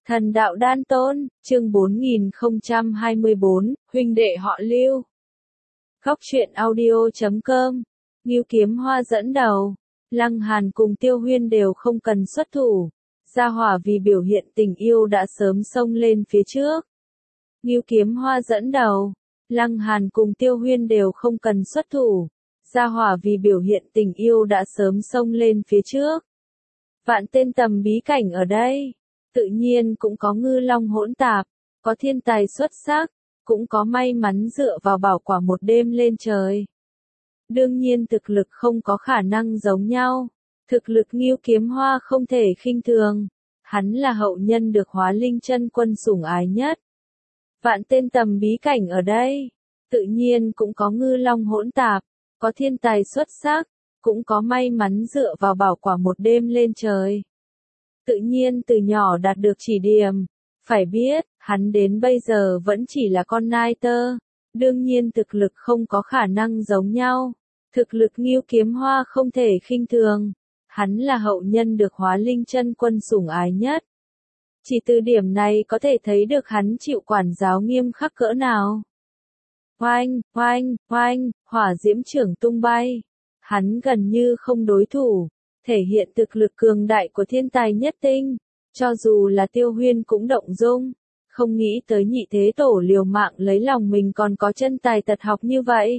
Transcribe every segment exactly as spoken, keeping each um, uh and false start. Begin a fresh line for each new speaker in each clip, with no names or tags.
Thần đạo đan tôn, chương bốn nghìn không trăm hai mươi bốn, huynh đệ họ Lưu. Góc truyện audio chấm com, Ngưu Kiếm Hoa dẫn đầu, Lăng Hàn cùng Tiêu Huyên đều không cần xuất thủ. Gia Hỏa vì biểu hiện tình yêu đã sớm xông lên phía trước. Ngưu Kiếm Hoa dẫn đầu, Lăng Hàn cùng Tiêu Huyên đều không cần xuất thủ. Gia Hỏa vì biểu hiện tình yêu đã sớm xông lên phía trước. Vạn tên tầm bí cảnh ở đây. Tự nhiên cũng có ngư long hỗn tạp, có thiên tài xuất sắc, cũng có may mắn dựa vào bảo quả một đêm lên trời. Đương nhiên thực lực không có khả năng giống nhau, thực lực Ngưu Kiếm Hoa không thể khinh thường, hắn là hậu nhân được Hóa Linh Chân Quân sủng ái nhất. Vạn tên tầm bí cảnh ở đây, tự nhiên cũng có ngư long hỗn tạp, có thiên tài xuất sắc, cũng có may mắn dựa vào bảo quả một đêm lên trời. Tự nhiên từ nhỏ đạt được chỉ điểm, phải biết, hắn đến bây giờ vẫn chỉ là con nai tơ, đương nhiên thực lực không có khả năng giống nhau, thực lực Ngưu Kiếm Hoa không thể khinh thường, hắn là hậu nhân được Hóa Linh Chân Quân sủng ái nhất. Chỉ từ điểm này có thể thấy được hắn chịu quản giáo nghiêm khắc cỡ nào. Oanh, oanh, oanh, hỏa diễm trưởng tung bay, hắn gần như không đối thủ. Thể hiện thực lực cường đại của thiên tài nhất tinh, cho dù là Tiêu Huyên cũng động dung, không nghĩ tới nhị thế tổ liều mạng lấy lòng mình còn có chân tài tật học như vậy.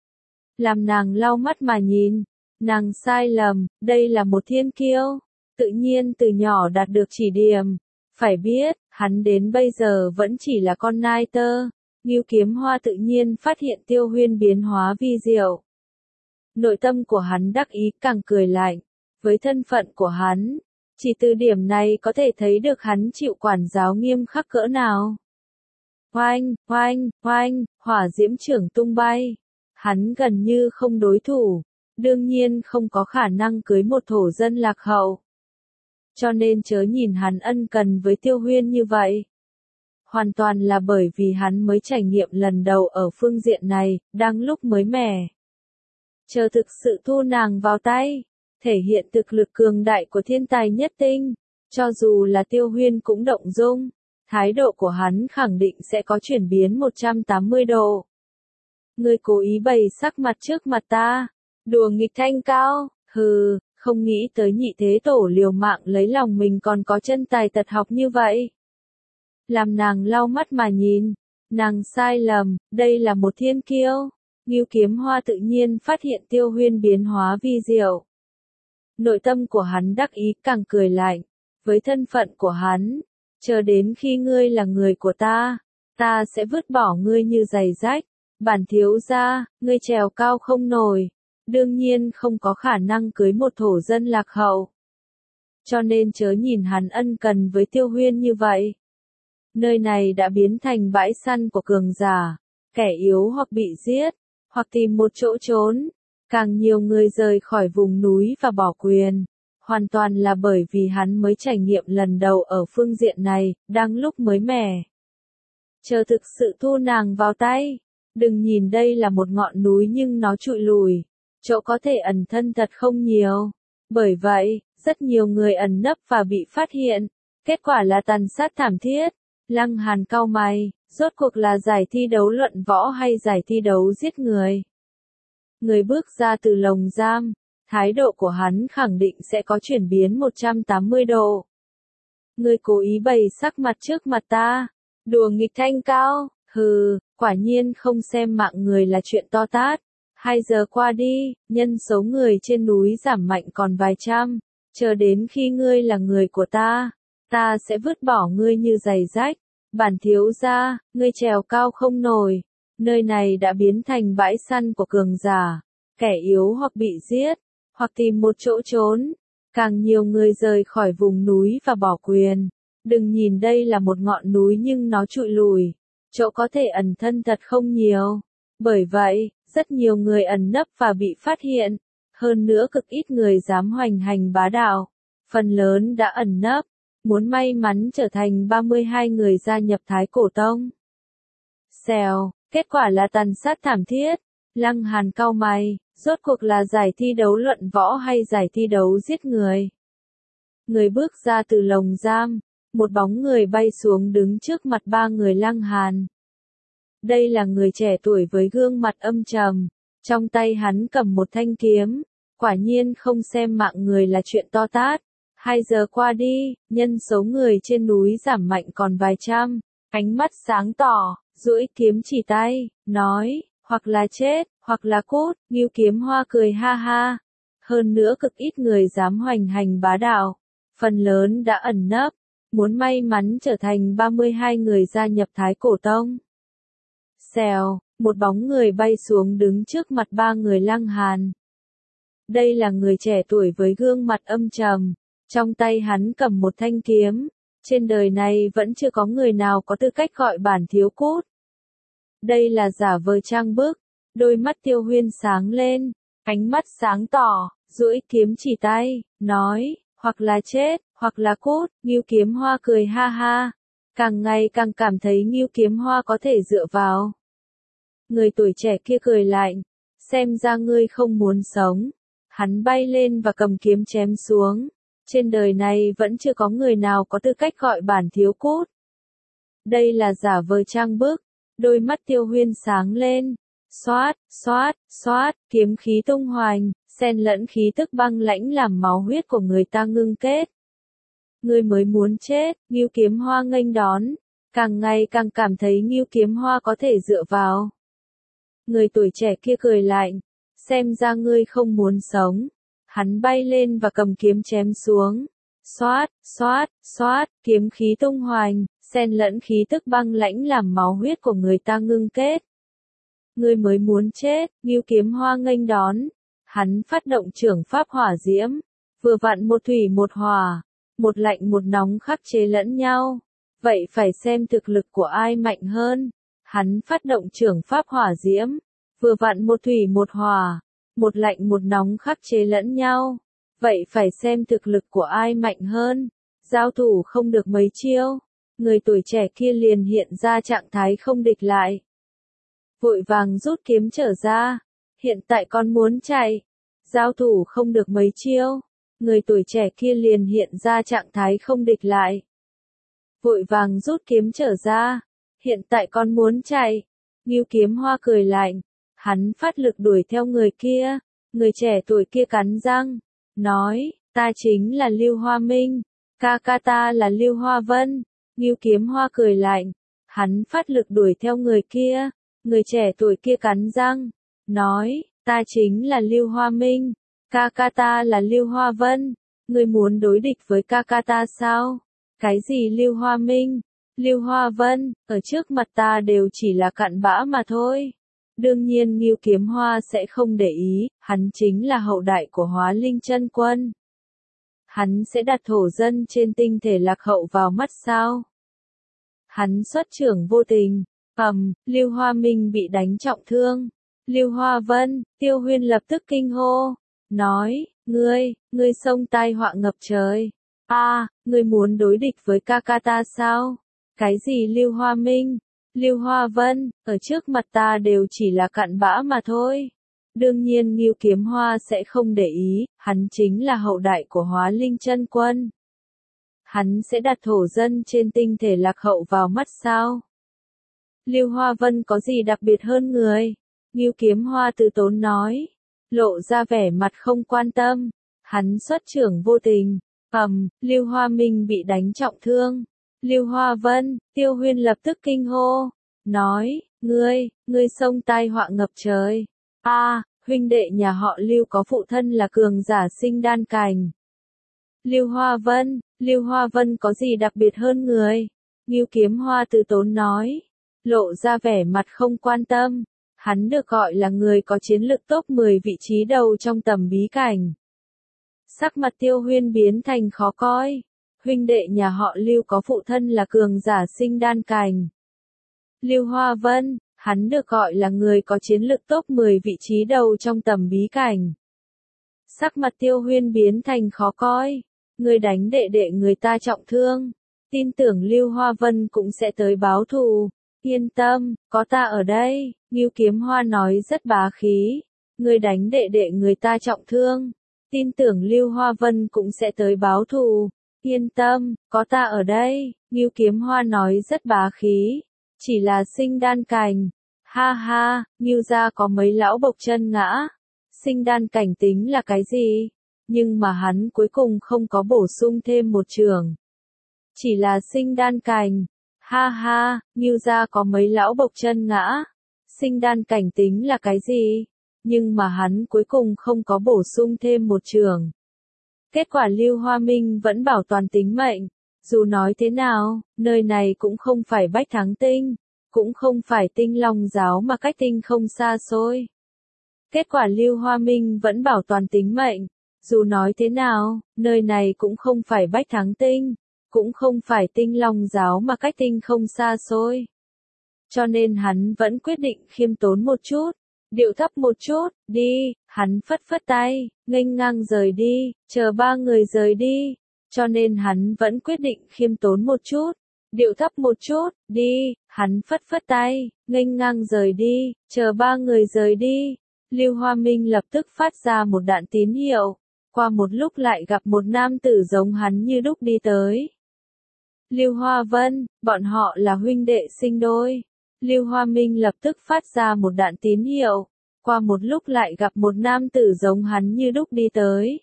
Làm nàng lau mắt mà nhìn, nàng sai lầm, đây là một thiên kiêu, tự nhiên từ nhỏ đạt được chỉ điểm, phải biết, hắn đến bây giờ vẫn chỉ là con nai tơ, Ngưu Kiếm Hoa tự nhiên phát hiện Tiêu Huyên biến hóa vi diệu. Nội tâm của hắn đắc ý càng cười lạnh. Với thân phận của hắn, chỉ từ điểm này có thể thấy được hắn chịu quản giáo nghiêm khắc cỡ nào. Oanh, oanh, oanh, hỏa diễm trưởng tung bay. Hắn gần như không đối thủ, đương nhiên không có khả năng cưới một thổ dân lạc hậu. Cho nên chớ nhìn hắn ân cần với Tiêu Huyên như vậy. Hoàn toàn là bởi vì hắn mới trải nghiệm lần đầu ở phương diện này, đang lúc mới mẻ. Chờ thực sự thu nàng vào tay. Thể hiện thực lực cường đại của thiên tài nhất tinh, cho dù là Tiêu Huyên cũng động dung, thái độ của hắn khẳng định sẽ có chuyển biến một trăm tám mươi độ. Ngươi cố ý bày sắc mặt trước mặt ta, đùa nghịch thanh cao, hừ, không nghĩ tới nhị thế tổ liều mạng lấy lòng mình còn có chân tài tật học như vậy. Làm nàng lau mắt mà nhìn, nàng sai lầm, đây là một thiên kiêu. Ngưu Kiếm Hoa tự nhiên phát hiện Tiêu Huyên biến hóa vi diệu. Nội tâm của hắn đắc ý càng cười lạnh, với thân phận của hắn, chờ đến khi ngươi là người của ta, ta sẽ vứt bỏ ngươi như giày rách, bản thiếu gia, ngươi trèo cao không nổi, đương nhiên không có khả năng cưới một thổ dân lạc hậu. Cho nên chớ nhìn hắn ân cần với Tiêu Huyên như vậy. Nơi này đã biến thành bãi săn của cường giả, kẻ yếu hoặc bị giết, hoặc tìm một chỗ trốn. Càng nhiều người rời khỏi vùng núi và bỏ quyền, hoàn toàn là bởi vì hắn mới trải nghiệm lần đầu ở phương diện này, đang lúc mới mẻ. Chờ thực sự thu nàng vào tay, đừng nhìn đây là một ngọn núi nhưng nó trụi lùi, chỗ có thể ẩn thân thật không nhiều. Bởi vậy, rất nhiều người ẩn nấp và bị phát hiện, kết quả là tàn sát thảm thiết. Lăng Hàn cau mày, rốt cuộc là giải thi đấu luận võ hay giải thi đấu giết người? Người bước ra từ lồng giam, thái độ của hắn khẳng định sẽ có chuyển biến một trăm tám mươi độ. Ngươi cố ý bày sắc mặt trước mặt ta, đùa nghịch thanh cao, hừ, quả nhiên không xem mạng người là chuyện to tát. Hai giờ qua đi, nhân số người trên núi giảm mạnh còn vài trăm, chờ đến khi ngươi là người của ta, ta sẽ vứt bỏ ngươi như giày rách, bản thiếu gia, ngươi trèo cao không nổi. Nơi này đã biến thành bãi săn của cường giả, kẻ yếu hoặc bị giết, hoặc tìm một chỗ trốn. Càng nhiều người rời khỏi vùng núi và bỏ quyền. Đừng nhìn đây là một ngọn núi nhưng nó trụi lùi, chỗ có thể ẩn thân thật không nhiều. Bởi vậy, rất nhiều người ẩn nấp và bị phát hiện. Hơn nữa cực ít người dám hoành hành bá đạo. Phần lớn đã ẩn nấp, muốn may mắn trở thành ba mươi hai người gia nhập Thái Cổ Tông. Xèo. Kết quả là tàn sát thảm thiết. Lăng Hàn cau mày, rốt cuộc là giải thi đấu luận võ hay giải thi đấu giết người? Người bước ra từ lồng giam, một bóng người bay xuống đứng trước mặt ba người Lăng Hàn. Đây là người trẻ tuổi với gương mặt âm trầm, trong tay hắn cầm một thanh kiếm, quả nhiên không xem mạng người là chuyện to tát. Hai giờ qua đi, nhân số người trên núi giảm mạnh còn vài trăm, ánh mắt sáng tỏ, duỗi kiếm chỉ tay, nói, hoặc là chết, hoặc là cút. Ngưu Kiếm Hoa cười ha ha. Hơn nữa cực ít người dám hoành hành bá đạo, phần lớn đã ẩn nấp, muốn may mắn trở thành ba mươi hai người gia nhập Thái Cổ Tông. Xèo, một bóng người bay xuống đứng trước mặt ba người Lăng Hàn. Đây là người trẻ tuổi với gương mặt âm trầm, trong tay hắn cầm một thanh kiếm, trên đời này vẫn chưa có người nào có tư cách gọi bản thiếu cút. Đây là giả vờ trang bức, đôi mắt Tiêu Huyên sáng lên, ánh mắt sáng tỏ, duỗi kiếm chỉ tay, nói, hoặc là chết, hoặc là cút. Ngưu Kiếm Hoa cười ha ha, càng ngày càng cảm thấy Ngưu Kiếm Hoa có thể dựa vào. Người tuổi trẻ kia cười lạnh, xem ra ngươi không muốn sống. Hắn bay lên và cầm kiếm chém xuống. Trên đời này vẫn chưa có người nào có tư cách gọi bản thiếu cút. Đây là giả vờ trang bức, đôi mắt Tiêu Huyên sáng lên, xoát, xoát, xoát, kiếm khí tung hoành, xen lẫn khí tức băng lãnh làm máu huyết của người ta ngưng kết. Ngươi mới muốn chết. Ngưu Kiếm Hoa nghênh đón, càng ngày càng cảm thấy Ngưu Kiếm Hoa có thể dựa vào. Người tuổi trẻ kia cười lạnh, xem ra ngươi không muốn sống. Hắn bay lên và cầm kiếm chém xuống. Xoát, xoát, xoát, kiếm khí tung hoành, xen lẫn khí tức băng lãnh làm máu huyết của người ta ngưng kết. Ngươi mới muốn chết. Ngưu Kiếm Hoa nghênh đón, hắn phát động trưởng pháp hỏa diễm, vừa vặn một thủy một hỏa, một lạnh một nóng khắc chế lẫn nhau. Vậy phải xem thực lực của ai mạnh hơn. Hắn phát động trưởng pháp hỏa diễm, vừa vặn một thủy một hỏa, một lạnh một nóng khắc chế lẫn nhau. Vậy phải xem thực lực của ai mạnh hơn. Giao thủ không được mấy chiêu, người tuổi trẻ kia liền hiện ra trạng thái không địch lại. Vội vàng rút kiếm trở ra. Hiện tại con muốn chạy. Giao thủ không được mấy chiêu, người tuổi trẻ kia liền hiện ra trạng thái không địch lại. Vội vàng rút kiếm trở ra. Hiện tại con muốn chạy. Ngưu Kiếm Hoa cười lạnh, hắn phát lực đuổi theo người kia. Người trẻ tuổi kia cắn răng, nói, ta chính là Lưu Hoa Minh, ca ca ta là Lưu Hoa Vân. Ngưu Kiếm Hoa cười lạnh, hắn phát lực đuổi theo người kia. Người trẻ tuổi kia cắn răng, nói, ta chính là Lưu Hoa Minh, ca ca ta là Lưu Hoa Vân. Ngươi muốn đối địch với ca ca ta sao? Cái gì Lưu Hoa Minh, Lưu Hoa Vân, ở trước mặt ta đều chỉ là cặn bã mà thôi. Đương nhiên Ngưu Kiếm Hoa sẽ không để ý, hắn chính là hậu đại của Hóa Linh Chân Quân. Hắn sẽ đặt thổ dân trên tinh thể lạc hậu vào mắt sao? Hắn xuất trưởng vô tình, ầm, Lưu Hoa Minh bị đánh trọng thương. Lưu Hoa Vân, Tiêu Huyên lập tức kinh hô, nói, ngươi, ngươi xông tai họa ngập trời. A, à, ngươi muốn đối địch với ca ca ta sao? Cái gì Lưu Hoa Minh, Lưu Hoa Vân, ở trước mặt ta đều chỉ là cặn bã mà thôi. Đương nhiên Ngưu Kiếm Hoa sẽ không để ý, hắn chính là hậu đại của Hóa Linh Chân Quân. Hắn sẽ đặt thổ dân trên tinh thể lạc hậu vào mắt sao? Lưu Hoa Vân có gì đặc biệt hơn người? Ngưu Kiếm Hoa từ tốn nói, lộ ra vẻ mặt không quan tâm. Hắn xuất trưởng vô tình, ầm, Lưu Hoa Minh bị đánh trọng thương. Lưu Hoa Vân, Tiêu Huyên lập tức kinh hô, nói, ngươi, ngươi xông tai họa ngập trời. A, à, huynh đệ nhà họ Lưu có phụ thân là cường giả sinh đan cảnh. Lưu Hoa Vân, Lưu Hoa Vân có gì đặc biệt hơn người? Ngưu Kiếm Hoa từ tốn nói, lộ ra vẻ mặt không quan tâm. Hắn được gọi là người có chiến lực top mười vị trí đầu trong tầm bí cảnh. Sắc mặt Tiêu Huyên biến thành khó coi. Huynh đệ nhà họ Lưu có phụ thân là cường giả sinh đan cảnh. Lưu Hoa Vân, hắn được gọi là người có chiến lực top mười vị trí đầu trong tầm bí cảnh. Sắc mặt Tiêu Huyên biến thành khó coi. Người đánh đệ đệ người ta trọng thương. Tin tưởng Lưu Hoa Vân cũng sẽ tới báo thù. Yên tâm, có ta ở đây. Ngưu Kiếm Hoa nói rất bá khí. Người đánh đệ đệ người ta trọng thương. Tin tưởng Lưu Hoa Vân cũng sẽ tới báo thù. Yên tâm, có ta ở đây, Ngưu Kiếm Hoa nói rất bá khí. Chỉ là sinh đan cảnh. Ha ha, Ngưu gia có mấy lão bộc chân ngã. Sinh đan cảnh tính là cái gì? Nhưng mà hắn cuối cùng không có bổ sung thêm một trường. Chỉ là sinh đan cảnh. Ha ha, Ngưu gia có mấy lão bộc chân ngã. Sinh đan cảnh tính là cái gì? Nhưng mà hắn cuối cùng không có bổ sung thêm một trường. Kết quả Lưu Hoa Minh vẫn bảo toàn tính mệnh. Dù nói thế nào, nơi này cũng không phải Bách Thắng Tinh, cũng không phải Tinh Long giáo mà cách tinh không xa xôi. Kết quả Lưu Hoa Minh vẫn bảo toàn tính mệnh. Dù nói thế nào, nơi này cũng không phải Bách Thắng Tinh, cũng không phải Tinh Long giáo mà cách tinh không xa xôi. Cho nên hắn vẫn quyết định khiêm tốn một chút, điệu thấp một chút, đi, hắn phất phất tay, nghênh ngang rời đi, chờ ba người rời đi. Cho nên hắn vẫn quyết định khiêm tốn một chút, điệu thấp một chút, đi, hắn phất phất tay, nghênh ngang rời đi, chờ ba người rời đi. Lưu Hoa Minh lập tức phát ra một đạn tín hiệu, qua một lúc lại gặp một nam tử giống hắn như đúc đi tới. Lưu Hoa Vân, bọn họ là huynh đệ sinh đôi. Lưu Hoa Minh lập tức phát ra một đạn tín hiệu, qua một lúc lại gặp một nam tử giống hắn như đúc đi tới.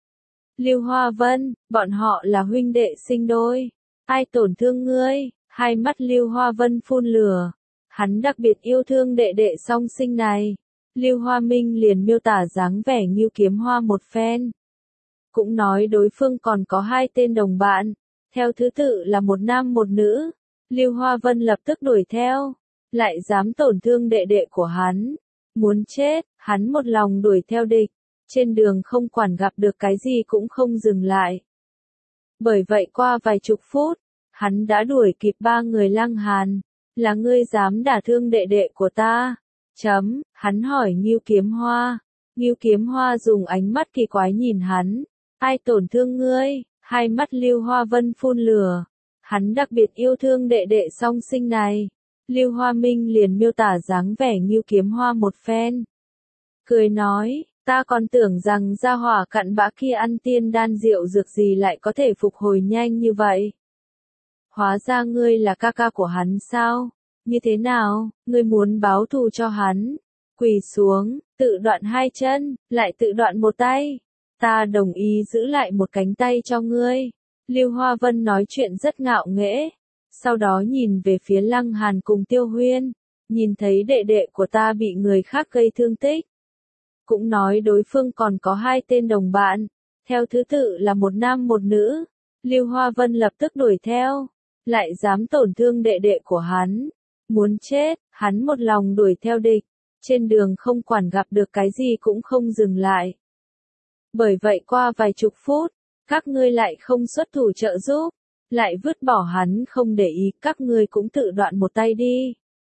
Lưu Hoa Vân, bọn họ là huynh đệ sinh đôi. Ai tổn thương ngươi? Hai mắt Lưu Hoa Vân phun lửa. Hắn đặc biệt yêu thương đệ đệ song sinh này. Lưu Hoa Minh liền miêu tả dáng vẻ Ngưu Kiếm Hoa một phen. Cũng nói đối phương còn có hai tên đồng bạn. Theo thứ tự là một nam một nữ. Lưu Hoa Vân lập tức đuổi theo. Lại dám tổn thương đệ đệ của hắn. Muốn chết, hắn một lòng đuổi theo địch. Trên đường không quản gặp được cái gì cũng không dừng lại. Bởi vậy qua vài chục phút, hắn đã đuổi kịp ba người Lăng Hàn. Là ngươi dám đả thương đệ đệ của ta? Chấm, hắn hỏi Ngưu Kiếm Hoa. Ngưu Kiếm Hoa dùng ánh mắt kỳ quái nhìn hắn. Ai tổn thương ngươi? Hai mắt Lưu Hoa Vân phun lửa. Hắn đặc biệt yêu thương đệ đệ song sinh này. Lưu Hoa Minh liền miêu tả dáng vẻ Ngưu Kiếm Hoa một phen. Cười nói, ta còn tưởng rằng gia hỏa cặn bã kia ăn tiên đan rượu dược gì lại có thể phục hồi nhanh như vậy. Hóa ra ngươi là ca ca của hắn sao? Như thế nào, ngươi muốn báo thù cho hắn? Quỳ xuống, tự đoạn hai chân, lại tự đoạn một tay. Ta đồng ý giữ lại một cánh tay cho ngươi. Lưu Hoa Vân nói chuyện rất ngạo nghễ. Sau đó nhìn về phía Lăng Hàn cùng Tiêu Huyên. Nhìn thấy đệ đệ của ta bị người khác gây thương tích. Cũng nói đối phương còn có hai tên đồng bạn. Theo thứ tự là một nam một nữ. Lưu Hoa Vân lập tức đuổi theo. Lại dám tổn thương đệ đệ của hắn. Muốn chết, hắn một lòng đuổi theo địch. Trên đường không quản gặp được cái gì cũng không dừng lại. Bởi vậy qua vài chục phút, các ngươi lại không xuất thủ trợ giúp. Lại vứt bỏ hắn không để ý, các ngươi cũng tự đoạn một tay đi.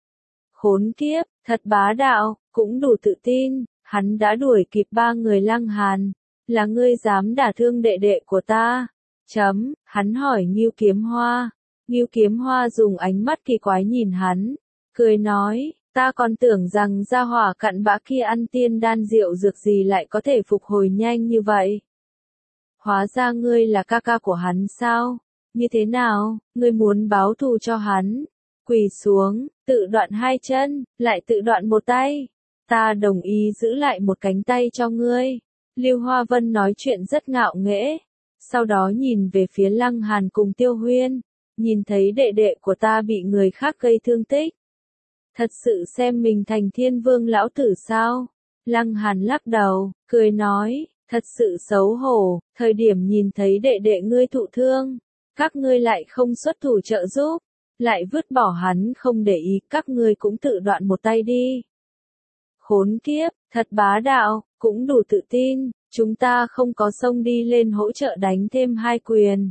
Khốn kiếp, thật bá đạo, cũng đủ tự tin, hắn đã đuổi kịp ba người Lăng Hàn. Là ngươi dám đả thương đệ đệ của ta? Chấm, hắn hỏi Ngưu Kiếm Hoa. Ngưu Kiếm Hoa dùng ánh mắt kỳ quái nhìn hắn, cười nói, ta còn tưởng rằng gia hỏa cặn bã kia ăn tiên đan rượu dược gì lại có thể phục hồi nhanh như vậy. Hóa ra ngươi là ca ca của hắn sao? Như thế nào, ngươi muốn báo thù cho hắn? Quỳ xuống, tự đoạn hai chân, lại tự đoạn một tay. Ta đồng ý giữ lại một cánh tay cho ngươi. Lưu Hoa Vân nói chuyện rất ngạo nghễ. Sau đó nhìn về phía Lăng Hàn cùng Tiêu Huyên. Nhìn thấy đệ đệ của ta bị người khác gây thương tích. Thật sự xem mình thành thiên vương lão tử sao? Lăng Hàn lắc đầu, cười nói, thật sự xấu hổ, thời điểm nhìn thấy đệ đệ ngươi thụ thương. Các ngươi lại không xuất thủ trợ giúp. Lại vứt bỏ hắn không để ý, các ngươi cũng tự đoạn một tay đi. Khốn kiếp, thật bá đạo, cũng đủ tự tin, chúng ta không có xông đi lên hỗ trợ đánh thêm hai quyền.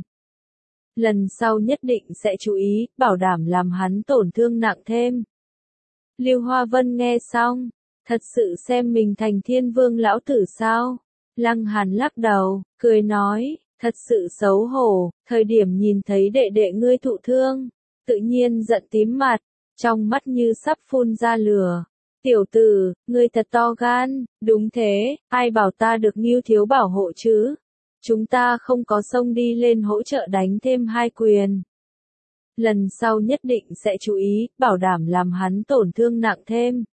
Lần sau nhất định sẽ chú ý, bảo đảm làm hắn tổn thương nặng thêm. Lưu Hoa Vân nghe xong, thật sự xem mình thành thiên vương lão tử sao? Lăng Hàn lắc đầu, cười nói, thật sự xấu hổ, thời điểm nhìn thấy đệ đệ ngươi thụ thương, tự nhiên giận tím mặt, trong mắt như sắp phun ra lửa. Tiểu tử, ngươi thật to gan, đúng thế, ai bảo ta được Ngưu thiếu bảo hộ chứ? Chúng ta không có xông đi lên hỗ trợ đánh thêm hai quyền. Lần sau nhất định sẽ chú ý, bảo đảm làm hắn tổn thương nặng thêm.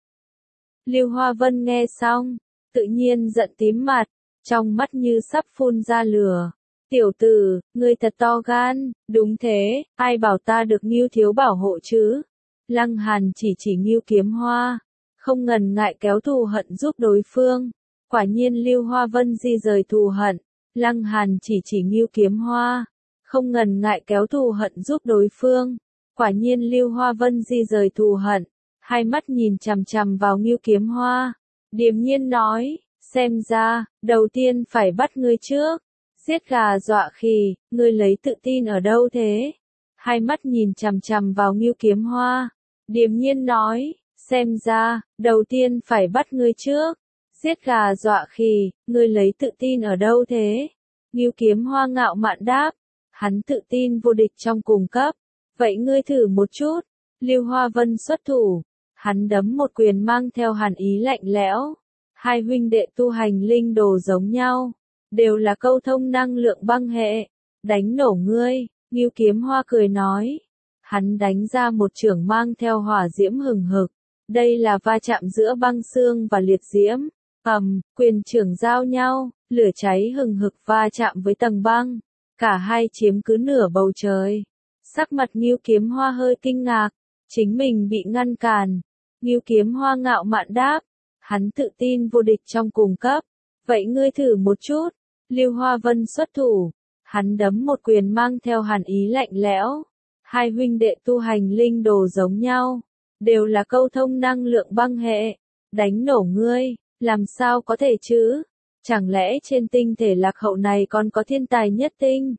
Lưu Hoa Vân nghe xong, tự nhiên giận tím mặt, trong mắt như sắp phun ra lửa. Tiểu tử, ngươi thật to gan, đúng thế, ai bảo ta được Ngưu thiếu bảo hộ chứ? Lăng Hàn chỉ chỉ Ngưu Kiếm Hoa, không ngần ngại kéo thù hận giúp đối phương. Quả nhiên Lưu Hoa Vân di rời thù hận, Lăng Hàn chỉ chỉ Ngưu Kiếm Hoa, không ngần ngại kéo thù hận giúp đối phương. Quả nhiên Lưu Hoa Vân di rời thù hận, hai mắt nhìn chằm chằm vào Ngưu Kiếm Hoa, điềm nhiên nói, xem ra, đầu tiên phải bắt ngươi trước. Giết gà dọa khỉ, ngươi lấy tự tin ở đâu thế? Hai mắt nhìn chằm chằm vào Ngưu Kiếm Hoa, điềm nhiên nói, xem ra, đầu tiên phải bắt ngươi trước. Giết gà dọa khỉ, ngươi lấy tự tin ở đâu thế? Ngưu Kiếm Hoa ngạo mạn đáp, hắn tự tin vô địch trong cùng cấp. Vậy ngươi thử một chút. Lưu Hoa Vân xuất thủ, hắn đấm một quyền mang theo hàn ý lạnh lẽo. Hai huynh đệ tu hành linh đồ giống nhau, đều là câu thông năng lượng băng hệ, đánh nổ ngươi. Ngưu Kiếm Hoa cười nói, hắn đánh ra một chưởng mang theo hỏa diễm hừng hực, đây là va chạm giữa băng xương và liệt diễm. Ầm, quyền chưởng giao nhau, lửa cháy hừng hực va chạm với tầng băng, cả hai chiếm cứ nửa bầu trời. Sắc mặt Ngưu Kiếm Hoa hơi kinh ngạc, chính mình bị ngăn cản. Ngưu Kiếm Hoa ngạo mạn đáp, hắn tự tin vô địch trong cùng cấp. Vậy ngươi thử một chút. Lưu Hoa Vân xuất thủ, hắn đấm một quyền mang theo hàn ý lạnh lẽo. Hai huynh đệ tu hành linh đồ giống nhau, đều là câu thông năng lượng băng hệ, đánh nổ ngươi, làm sao có thể chứ? Chẳng lẽ trên tinh thể lạc hậu này còn có thiên tài nhất tinh?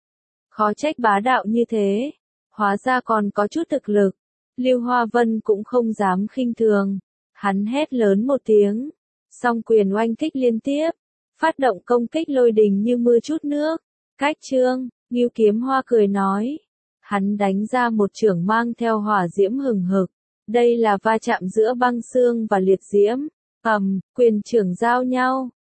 Khó trách bá đạo như thế, hóa ra còn có chút thực lực. Lưu Hoa Vân cũng không dám khinh thường, hắn hét lớn một tiếng, song quyền oanh kích liên tiếp, phát động công kích lôi đình như mưa trút nước. Cách chương, Ngưu Kiếm Hoa cười nói, hắn đánh ra một chưởng mang theo hỏa diễm hừng hực, đây là va chạm giữa băng xương và liệt diễm. Ầm, quyền chưởng giao nhau,